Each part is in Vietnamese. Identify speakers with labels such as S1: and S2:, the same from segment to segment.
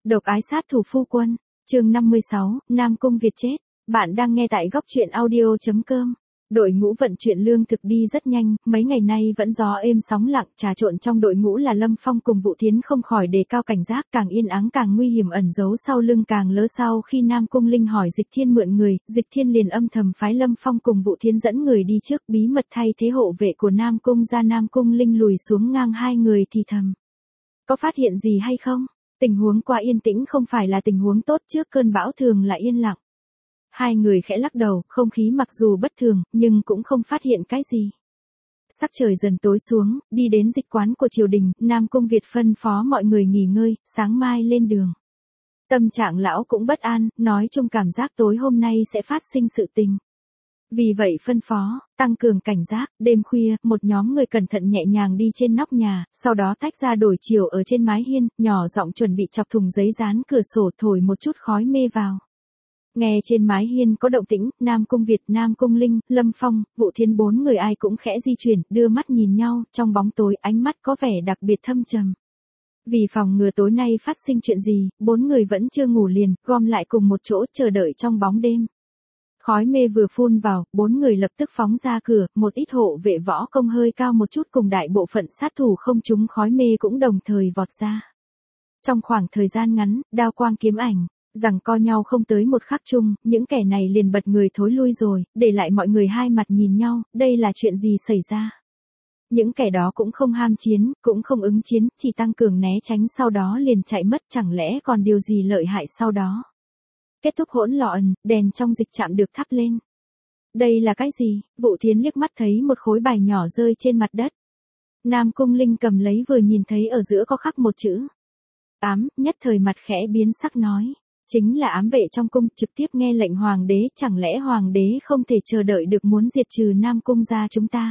S1: Độc ái sát thủ phu quân, chương 56, Nam Cung Việt chết. Bạn đang nghe tại góc truyện audio.com. Đội ngũ vận chuyển lương thực đi rất nhanh, mấy ngày nay vẫn gió êm sóng lặng, trà trộn trong đội ngũ là Lâm Phong cùng Vũ Thiến không khỏi đề cao cảnh giác, càng yên ắng càng nguy hiểm ẩn giấu sau lưng càng lỡ. Sau khi Nam Cung Linh hỏi Dịch Thiên mượn người, Dịch Thiên liền âm thầm phái Lâm Phong cùng Vũ Thiến dẫn người đi trước, bí mật thay thế hộ vệ của Nam Cung ra. Nam Cung Linh lùi xuống ngang hai người thì thầm: có phát hiện gì hay không? Tình huống qua yên tĩnh không phải là tình huống tốt, trước cơn bão thường là yên lặng. Hai người khẽ lắc đầu, không khí mặc dù bất thường, nhưng cũng không phát hiện cái gì. Sắc trời dần tối xuống, đi đến dịch quán của triều đình, Nam Cung Việt phân phó mọi người nghỉ ngơi, sáng mai lên đường. Tâm trạng lão cũng bất an, nói chung cảm giác tối hôm nay sẽ phát sinh sự tình. Vì vậy phân phó, tăng cường cảnh giác, đêm khuya, một nhóm người cẩn thận nhẹ nhàng đi trên nóc nhà, sau đó tách ra đổi chiều ở trên mái hiên, nhỏ giọng chuẩn bị chọc thùng giấy dán cửa sổ, thổi một chút khói mê vào. Nghe trên mái hiên có động tĩnh, Nam Cung Việt, Nam Cung Linh, Lâm Phong, Vũ Thiến bốn người ai cũng khẽ di chuyển, đưa mắt nhìn nhau, trong bóng tối ánh mắt có vẻ đặc biệt thâm trầm. Vì phòng ngừa tối nay phát sinh chuyện gì, bốn người vẫn chưa ngủ liền, gom lại cùng một chỗ chờ đợi trong bóng đêm. Khói mê vừa phun vào, bốn người lập tức phóng ra cửa, một ít hộ vệ võ công hơi cao một chút cùng đại bộ phận sát thủ không trúng khói mê cũng đồng thời vọt ra. Trong khoảng thời gian ngắn, đao quang kiếm ảnh, giằng co nhau không tới một khắc chung, những kẻ này liền bật người thối lui rồi, để lại mọi người hai mặt nhìn nhau, đây là chuyện gì xảy ra? Những kẻ đó cũng không ham chiến, cũng không ứng chiến, chỉ tăng cường né tránh sau đó liền chạy mất, chẳng lẽ còn điều gì lợi hại sau đó? Kết thúc hỗn loạn, đèn trong dịch trạm được thắp lên. Đây là cái gì? Vũ Thiến liếc mắt thấy một khối bài nhỏ rơi trên mặt đất. Nam Cung Linh cầm lấy vừa nhìn thấy ở giữa có khắc một chữ ám, nhất thời mặt khẽ biến sắc nói. Chính là ám vệ trong cung, trực tiếp nghe lệnh hoàng đế, chẳng lẽ hoàng đế không thể chờ đợi được muốn diệt trừ Nam Cung gia chúng ta?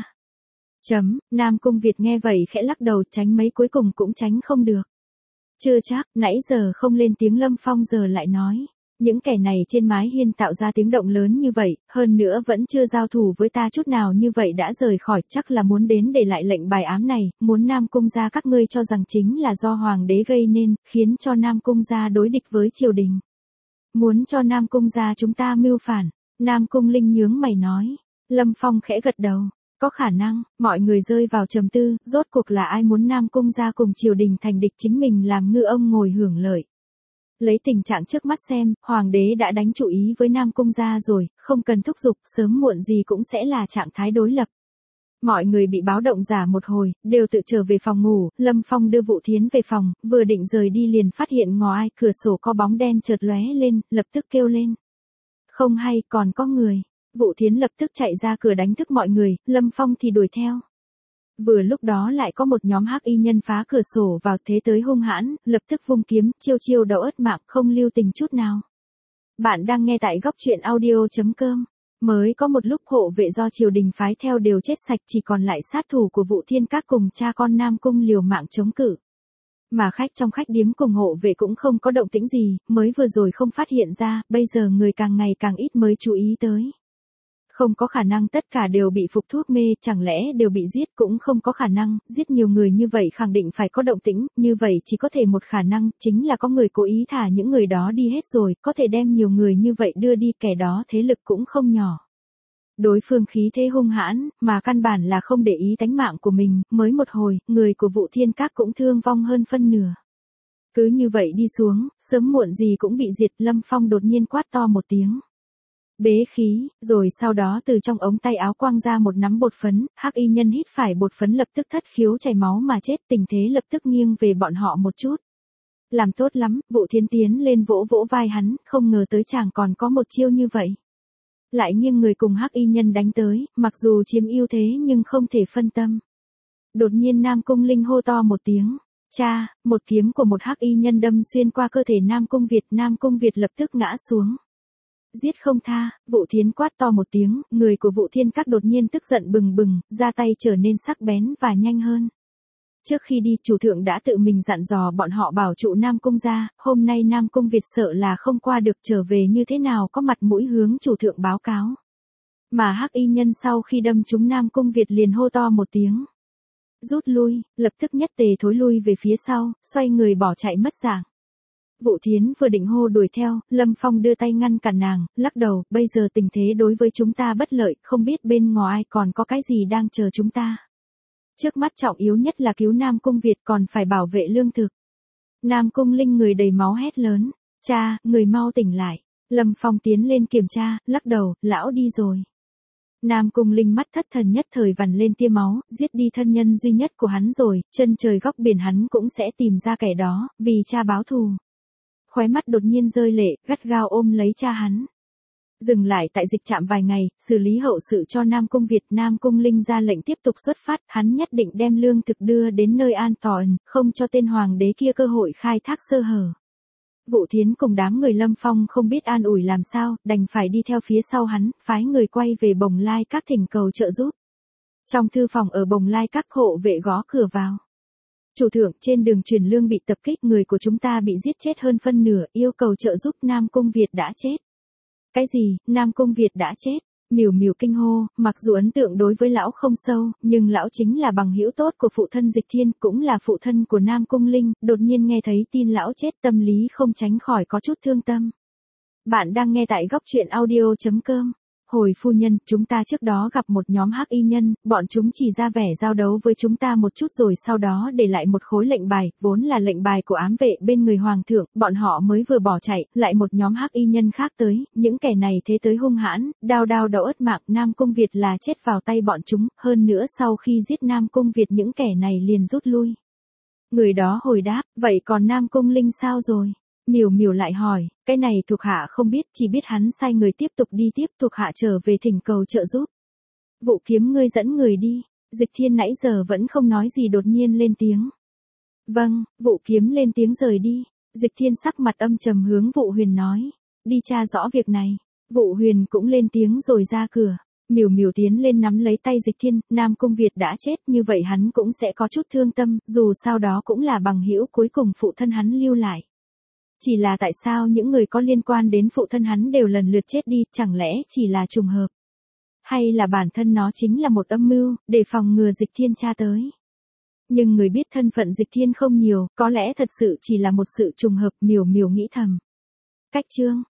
S1: Nam Cung Việt nghe vậy khẽ lắc đầu, tránh mấy cuối cùng cũng tránh không được. Chưa chắc, nãy giờ không lên tiếng Lâm Phong giờ lại nói. Những kẻ này trên mái hiên tạo ra tiếng động lớn như vậy, hơn nữa vẫn chưa giao thủ với ta chút nào như vậy đã rời khỏi, chắc là muốn đến để lại lệnh bài ám này, muốn Nam Cung gia các ngươi cho rằng chính là do hoàng đế gây nên, khiến cho Nam Cung gia đối địch với triều đình. Muốn cho Nam Cung gia chúng ta mưu phản, Nam Cung Linh nhướng mày nói. Lâm Phong khẽ gật đầu. Có khả năng, mọi người rơi vào trầm tư, rốt cuộc là ai muốn Nam Cung gia cùng triều đình thành địch, chính mình làm ngư ông ngồi hưởng lợi. Lấy tình trạng trước mắt xem, hoàng đế đã đánh chủ ý với Nam Cung gia rồi, không cần thúc giục, sớm muộn gì cũng sẽ là trạng thái đối lập. Mọi người bị báo động giả một hồi, đều tự trở về phòng ngủ, Lâm Phong đưa Vũ Thiến về phòng, vừa định rời đi liền phát hiện ngoài cửa sổ có bóng đen chợt lóe lên, lập tức kêu lên. Không hay, còn có người. Vũ Thiến lập tức chạy ra cửa đánh thức mọi người, Lâm Phong thì đuổi theo. Vừa lúc đó lại có một nhóm hắc y nhân phá cửa sổ vào, thế tới hung hãn, lập tức vung kiếm, chiêu chiêu đầu ớt mạng, không lưu tình chút nào. Bạn đang nghe tại góc truyện audio.com. Mới có một lúc hộ vệ do triều đình phái theo đều chết sạch, chỉ còn lại sát thủ của Vũ Thiên Các cùng cha con Nam Cung liều mạng chống cự. Mà khách trong khách điếm cùng hộ vệ cũng không có động tĩnh gì, mới vừa rồi không phát hiện ra, bây giờ người càng ngày càng ít mới chú ý tới. Không có khả năng tất cả đều bị phục thuốc mê, chẳng lẽ đều bị giết, cũng không có khả năng, giết nhiều người như vậy khẳng định phải có động tĩnh, như vậy chỉ có thể một khả năng, chính là có người cố ý thả những người đó đi hết rồi, có thể đem nhiều người như vậy đưa đi, kẻ đó thế lực cũng không nhỏ. Đối phương khí thế hung hãn, mà căn bản là không để ý tánh mạng của mình, mới một hồi, người của Vũ Thiên Các cũng thương vong hơn phân nửa. Cứ như vậy đi xuống, sớm muộn gì cũng bị diệt. Lâm Phong đột nhiên quát to một tiếng. Bế khí, rồi sau đó từ trong ống tay áo quang ra một nắm bột phấn, hắc y nhân hít phải bột phấn lập tức thất khiếu chảy máu mà chết, tình thế lập tức nghiêng về bọn họ một chút. Làm tốt lắm, Vũ Thiến tiến lên vỗ vỗ vai hắn, không ngờ tới chàng còn có một chiêu như vậy. Lại nghiêng người cùng hắc y nhân đánh tới, mặc dù chiếm ưu thế nhưng không thể phân tâm. Đột nhiên Nam Cung Linh hô to một tiếng. Cha, một kiếm của một hắc y nhân đâm xuyên qua cơ thể Nam Cung Việt lập tức ngã xuống. Giết không tha, Vũ Thiến quát to một tiếng, người của Vũ Thiên Các đột nhiên tức giận bừng bừng, ra tay trở nên sắc bén và nhanh hơn. Trước khi đi, chủ thượng đã tự mình dặn dò bọn họ bảo trụ Nam Cung gia, hôm nay Nam Cung Việt sợ là không qua được, trở về như thế nào có mặt mũi hướng chủ thượng báo cáo. Mà hắc y nhân sau khi đâm trúng Nam Cung Việt liền hô to một tiếng. Rút lui, lập tức nhất tề thối lui về phía sau, xoay người bỏ chạy mất dạng. Vũ Thiến vừa định hô đuổi theo, Lâm Phong đưa tay ngăn cản nàng, lắc đầu, bây giờ tình thế đối với chúng ta bất lợi, không biết bên ngoài còn có cái gì đang chờ chúng ta. Trước mắt trọng yếu nhất là cứu Nam Cung Việt, còn phải bảo vệ lương thực. Nam Cung Linh người đầy máu hét lớn, cha, người mau tỉnh lại. Lâm Phong tiến lên kiểm tra, lắc đầu, lão đi rồi. Nam Cung Linh mắt thất thần nhất thời vằn lên tia máu, giết đi thân nhân duy nhất của hắn rồi, chân trời góc biển hắn cũng sẽ tìm ra kẻ đó, vì cha báo thù. Khóe mắt đột nhiên rơi lệ, gắt gao ôm lấy cha hắn. Dừng lại tại dịch trạm vài ngày, xử lý hậu sự cho Nam Cung Việt. Nam Cung Linh ra lệnh tiếp tục xuất phát, hắn nhất định đem lương thực đưa đến nơi an toàn, không cho tên hoàng đế kia cơ hội khai thác sơ hở. Vũ Thiến cùng đám người Lâm Phong không biết an ủi làm sao, đành phải đi theo phía sau hắn, phái người quay về Bồng Lai Các thỉnh cầu trợ giúp. Trong thư phòng ở Bồng Lai Các, hộ vệ gõ cửa vào. Chủ thượng, trên đường truyền lương bị tập kích, người của chúng ta bị giết chết hơn phân nửa, yêu cầu trợ giúp. Nam Cung Việt đã chết. Cái gì, Nam Cung Việt đã chết? Miểu Miểu kinh hô, mặc dù ấn tượng đối với lão không sâu, nhưng lão chính là bằng hữu tốt của phụ thân Dịch Thiên, cũng là phụ thân của Nam Cung Linh, đột nhiên nghe thấy tin lão chết, tâm lý không tránh khỏi có chút thương tâm. Bạn đang nghe tại góc truyện audio.com. Hồi phu nhân, chúng ta trước đó gặp một nhóm hắc y nhân, bọn chúng chỉ ra vẻ giao đấu với chúng ta một chút rồi sau đó để lại một khối lệnh bài, vốn là lệnh bài của ám vệ bên người hoàng thượng, bọn họ mới vừa bỏ chạy, lại một nhóm hắc y nhân khác tới, những kẻ này thế tới hung hãn, đao đầu ớt mạng. Nam Cung Việt là chết vào tay bọn chúng, hơn nữa sau khi giết Nam Cung Việt những kẻ này liền rút lui. Người đó hồi đáp, vậy còn Nam Cung Linh sao rồi? Miểu Miểu lại hỏi, cái này thuộc hạ không biết, chỉ biết hắn sai người tiếp tục đi tiếp, thuộc hạ trở về thỉnh cầu trợ giúp. Vũ Kiếm ngươi dẫn người đi. Dịch Thiên nãy giờ vẫn không nói gì đột nhiên lên tiếng. Vâng, Vũ Kiếm lên tiếng rời đi. Dịch Thiên sắc mặt âm trầm hướng Vũ Huyền nói, đi tra rõ việc này. Vũ Huyền cũng lên tiếng rồi ra cửa. Miểu Miểu tiến lên nắm lấy tay Dịch Thiên, Nam Cung Việt đã chết, như vậy hắn cũng sẽ có chút thương tâm, dù sao đó cũng là bằng hữu cuối cùng phụ thân hắn lưu lại. Chỉ là tại sao những người có liên quan đến phụ thân hắn đều lần lượt chết đi, chẳng lẽ chỉ là trùng hợp? Hay là bản thân nó chính là một âm mưu, để phòng ngừa Dịch Thiên tra tới? Nhưng người biết thân phận Dịch Thiên không nhiều, có lẽ thật sự chỉ là một sự trùng hợp. Miểu Miểu nghĩ thầm. Cách chương